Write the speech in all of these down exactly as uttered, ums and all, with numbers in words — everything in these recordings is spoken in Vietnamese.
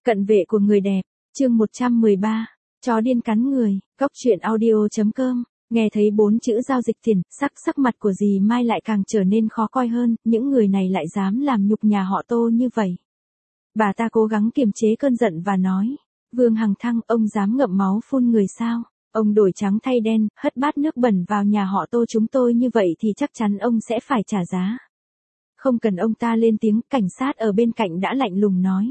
Cận vệ của người đẹp, chương một trăm mười ba, chó điên cắn người, góc truyện audio.com, nghe thấy bốn chữ giao dịch tiền, sắc sắc mặt của dì Mai lại càng trở nên khó coi hơn, những người này lại dám làm nhục nhà họ Tô như vậy. Bà ta cố gắng kiềm chế cơn giận và nói, Vương Hằng Thăng, ông dám ngậm máu phun người sao? Ông đổi trắng thay đen, hất bát nước bẩn vào nhà họ Tô chúng tôi như vậy thì chắc chắn ông sẽ phải trả giá. Không cần ông ta lên tiếng, cảnh sát ở bên cạnh đã lạnh lùng nói.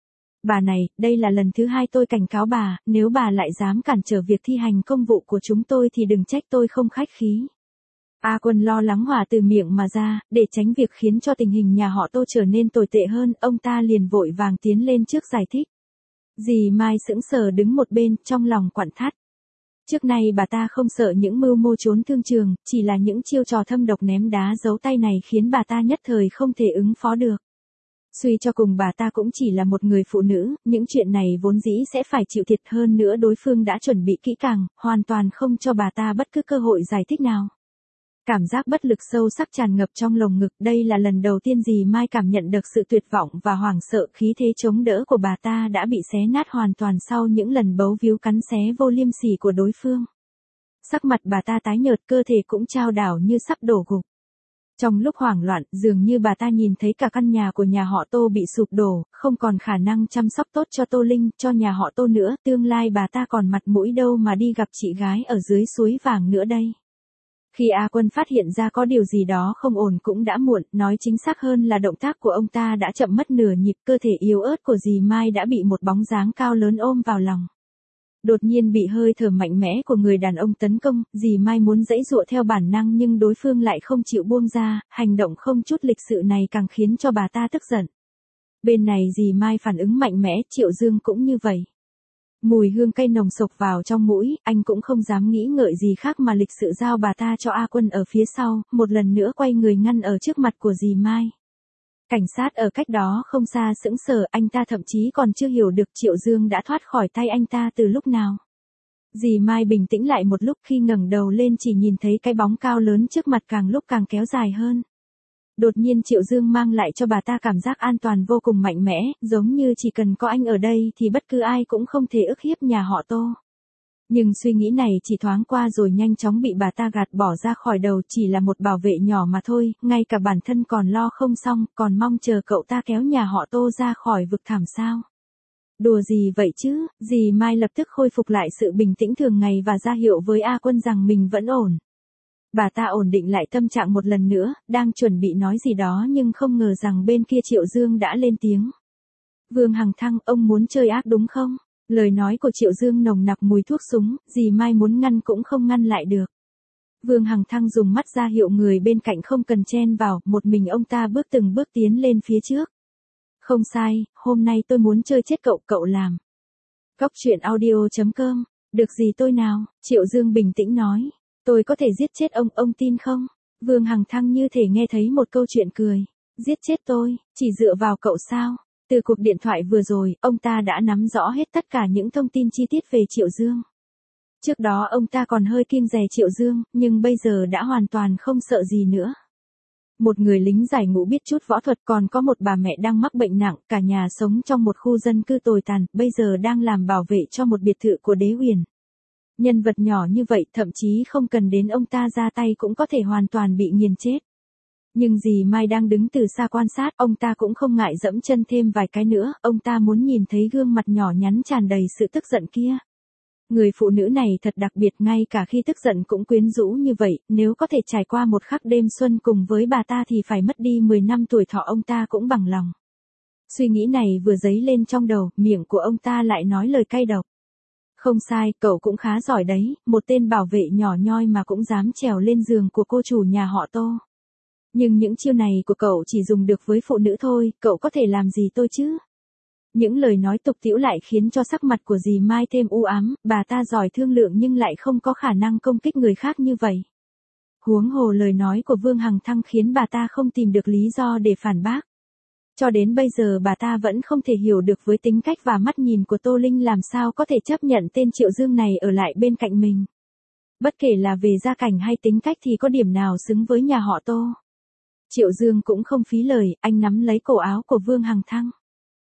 Bà này, đây là lần thứ hai tôi cảnh cáo bà, nếu bà lại dám cản trở việc thi hành công vụ của chúng tôi thì đừng trách tôi không khách khí. A Quân lo lắng hòa từ miệng mà ra, để tránh việc khiến cho tình hình nhà họ Tô trở nên tồi tệ hơn, ông ta liền vội vàng tiến lên trước giải thích. Dì Mai sững sờ đứng một bên, trong lòng quặn thắt. Trước nay bà ta không sợ những mưu mô trốn thương trường, chỉ là những chiêu trò thâm độc ném đá giấu tay này khiến bà ta nhất thời không thể ứng phó được. Suy cho cùng bà ta cũng chỉ là một người phụ nữ, những chuyện này vốn dĩ sẽ phải chịu thiệt, hơn nữa đối phương đã chuẩn bị kỹ càng, hoàn toàn không cho bà ta bất cứ cơ hội giải thích nào. Cảm giác bất lực sâu sắc tràn ngập trong lồng ngực, đây là lần đầu tiên dì Mai cảm nhận được sự tuyệt vọng và hoảng sợ, khí thế chống đỡ của bà ta đã bị xé nát hoàn toàn sau những lần bấu víu cắn xé vô liêm sỉ của đối phương. Sắc mặt bà ta tái nhợt, cơ thể cũng chao đảo như sắp đổ gục. Trong lúc hoảng loạn, dường như bà ta nhìn thấy cả căn nhà của nhà họ Tô bị sụp đổ, không còn khả năng chăm sóc tốt cho Tô Linh, cho nhà họ Tô nữa, tương lai bà ta còn mặt mũi đâu mà đi gặp chị gái ở dưới suối vàng nữa đây. Khi A Quân phát hiện ra có điều gì đó không ổn cũng đã muộn, nói chính xác hơn là động tác của ông ta đã chậm mất nửa nhịp, cơ thể yếu ớt của dì Mai đã bị một bóng dáng cao lớn ôm vào lòng. Đột nhiên bị hơi thở mạnh mẽ của người đàn ông tấn công, dì Mai muốn giãy giụa theo bản năng nhưng đối phương lại không chịu buông ra, hành động không chút lịch sự này càng khiến cho bà ta tức giận. Bên này dì Mai phản ứng mạnh mẽ, Triệu Dương cũng như vậy. Mùi hương cây nồng sộc vào trong mũi, anh cũng không dám nghĩ ngợi gì khác mà lịch sự giao bà ta cho A Quân ở phía sau, một lần nữa quay người ngăn ở trước mặt của dì Mai. Cảnh sát ở cách đó không xa sững sờ, anh ta thậm chí còn chưa hiểu được Triệu Dương đã thoát khỏi tay anh ta từ lúc nào. Dì Mai bình tĩnh lại một lúc, khi ngẩng đầu lên chỉ nhìn thấy cái bóng cao lớn trước mặt càng lúc càng kéo dài hơn. Đột nhiên Triệu Dương mang lại cho bà ta cảm giác an toàn vô cùng mạnh mẽ, giống như chỉ cần có anh ở đây thì bất cứ ai cũng không thể ức hiếp nhà họ Tô. Nhưng suy nghĩ này chỉ thoáng qua rồi nhanh chóng bị bà ta gạt bỏ ra khỏi đầu, chỉ là một bảo vệ nhỏ mà thôi, ngay cả bản thân còn lo không xong, còn mong chờ cậu ta kéo nhà họ Tô ra khỏi vực thẳm sao. Đùa gì vậy chứ, dì Mai lập tức khôi phục lại sự bình tĩnh thường ngày và ra hiệu với A Quân rằng mình vẫn ổn. Bà ta ổn định lại tâm trạng một lần nữa, đang chuẩn bị nói gì đó nhưng không ngờ rằng bên kia Triệu Dương đã lên tiếng. Vương Hằng Thăng, ông muốn chơi ác đúng không? Lời nói của Triệu Dương nồng nặc mùi thuốc súng, dì Mai muốn ngăn cũng không ngăn lại được. Vương Hằng Thăng dùng mắt ra hiệu người bên cạnh không cần chen vào, một mình ông ta bước từng bước tiến lên phía trước. Không sai, hôm nay tôi muốn chơi chết cậu, cậu làm. Góc truyện audio.com, được gì tôi nào, Triệu Dương bình tĩnh nói. Tôi có thể giết chết ông, ông tin không? Vương Hằng Thăng như thể nghe thấy một câu chuyện cười. Giết chết tôi, chỉ dựa vào cậu sao? Từ cuộc điện thoại vừa rồi, ông ta đã nắm rõ hết tất cả những thông tin chi tiết về Triệu Dương. Trước đó ông ta còn hơi kiêng dè Triệu Dương, nhưng bây giờ đã hoàn toàn không sợ gì nữa. Một người lính giải ngũ biết chút võ thuật, còn có một bà mẹ đang mắc bệnh nặng, cả nhà sống trong một khu dân cư tồi tàn, bây giờ đang làm bảo vệ cho một biệt thự của Đế Huyền. Nhân vật nhỏ như vậy thậm chí không cần đến ông ta ra tay cũng có thể hoàn toàn bị nghiền chết. Nhưng dì Mai đang đứng từ xa quan sát, ông ta cũng không ngại dẫm chân thêm vài cái nữa, ông ta muốn nhìn thấy gương mặt nhỏ nhắn tràn đầy sự tức giận kia. Người phụ nữ này thật đặc biệt, ngay cả khi tức giận cũng quyến rũ như vậy, nếu có thể trải qua một khắc đêm xuân cùng với bà ta thì phải mất đi mười năm tuổi thọ ông ta cũng bằng lòng. Suy nghĩ này vừa dấy lên trong đầu, miệng của ông ta lại nói lời cay độc. Không sai, cậu cũng khá giỏi đấy, một tên bảo vệ nhỏ nhoi mà cũng dám trèo lên giường của cô chủ nhà họ Tô. Nhưng những chiêu này của cậu chỉ dùng được với phụ nữ thôi, cậu có thể làm gì tôi chứ? Những lời nói tục tĩu lại khiến cho sắc mặt của dì Mai thêm u ám, bà ta giỏi thương lượng nhưng lại không có khả năng công kích người khác như vậy. Huống hồ lời nói của Vương Hằng Thăng khiến bà ta không tìm được lý do để phản bác. Cho đến bây giờ bà ta vẫn không thể hiểu được với tính cách và mắt nhìn của Tô Linh làm sao có thể chấp nhận tên Triệu Dương này ở lại bên cạnh mình. Bất kể là về gia cảnh hay tính cách thì có điểm nào xứng với nhà họ Tô. Triệu Dương cũng không phí lời, anh nắm lấy cổ áo của Vương Hằng Thăng.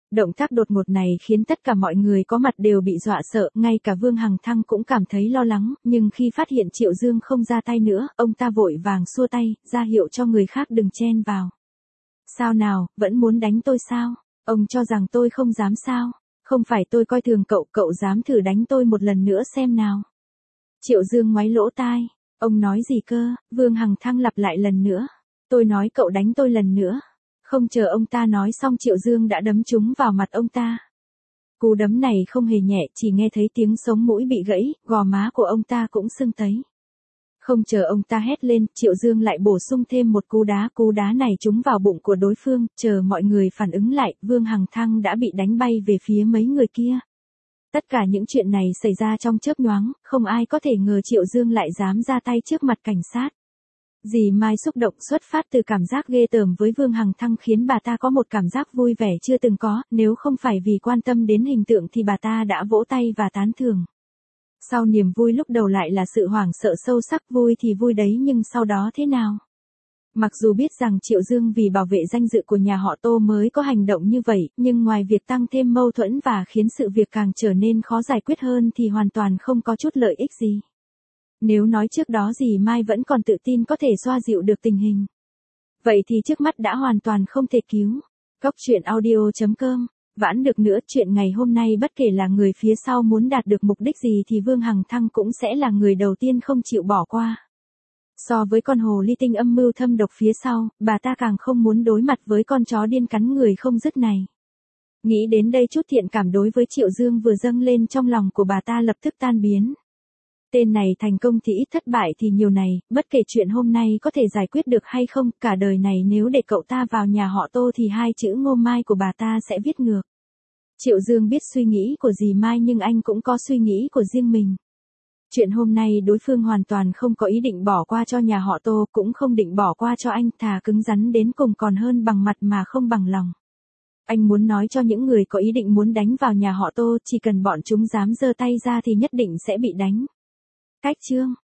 Động tác đột ngột này khiến tất cả mọi người có mặt đều bị dọa sợ, ngay cả Vương Hằng Thăng cũng cảm thấy lo lắng, nhưng khi phát hiện Triệu Dương không ra tay nữa, ông ta vội vàng xua tay, ra hiệu cho người khác đừng chen vào. Sao nào, vẫn muốn đánh tôi sao? Ông cho rằng tôi không dám sao? Không phải tôi coi thường cậu, cậu dám thử đánh tôi một lần nữa xem nào. Triệu Dương ngoáy lỗ tai, ông nói gì cơ? Vương Hằng Thăng lặp lại lần nữa. Tôi nói cậu đánh tôi lần nữa. Không chờ ông ta nói xong Triệu Dương đã đấm trúng vào mặt ông ta. Cú đấm này không hề nhẹ, chỉ nghe thấy tiếng sống mũi bị gãy, gò má của ông ta cũng sưng tấy. Không chờ ông ta hét lên, Triệu Dương lại bổ sung thêm một cú đá, cú đá này trúng vào bụng của đối phương, chờ mọi người phản ứng lại, Vương Hằng Thăng đã bị đánh bay về phía mấy người kia. Tất cả những chuyện này xảy ra trong chớp nhoáng, không ai có thể ngờ Triệu Dương lại dám ra tay trước mặt cảnh sát. Dì Mai xúc động xuất phát từ cảm giác ghê tởm với Vương Hằng Thăng khiến bà ta có một cảm giác vui vẻ chưa từng có, nếu không phải vì quan tâm đến hình tượng thì bà ta đã vỗ tay và tán thưởng. Sau niềm vui lúc đầu lại là sự hoảng sợ sâu sắc, vui thì vui đấy nhưng sau đó thế nào? Mặc dù biết rằng Triệu Dương vì bảo vệ danh dự của nhà họ Tô mới có hành động như vậy, nhưng ngoài việc tăng thêm mâu thuẫn và khiến sự việc càng trở nên khó giải quyết hơn thì hoàn toàn không có chút lợi ích gì. Nếu nói trước đó dì Mai vẫn còn tự tin có thể xoa dịu được tình hình, vậy thì trước mắt đã hoàn toàn không thể cứu. Cóc truyện audio chấm com. Vãn được nữa, chuyện ngày hôm nay bất kể là người phía sau muốn đạt được mục đích gì thì Vương Hằng Thăng cũng sẽ là người đầu tiên không chịu bỏ qua. So với con hồ ly tinh âm mưu thâm độc phía sau, bà ta càng không muốn đối mặt với con chó điên cắn người không dứt này. Nghĩ đến đây chút thiện cảm đối với Triệu Dương vừa dâng lên trong lòng của bà ta lập tức tan biến. Tên này thành công thì ít, thất bại thì nhiều này, bất kể chuyện hôm nay có thể giải quyết được hay không, cả đời này nếu để cậu ta vào nhà họ Tô thì hai chữ Ngô Mai của bà ta sẽ viết ngược. Triệu Dương biết suy nghĩ của dì Mai nhưng anh cũng có suy nghĩ của riêng mình. Chuyện hôm nay đối phương hoàn toàn không có ý định bỏ qua cho nhà họ Tô, cũng không định bỏ qua cho anh, thà cứng rắn đến cùng còn hơn bằng mặt mà không bằng lòng. Anh muốn nói cho những người có ý định muốn đánh vào nhà họ Tô, chỉ cần bọn chúng dám giơ tay ra thì nhất định sẽ bị đánh. Cách chương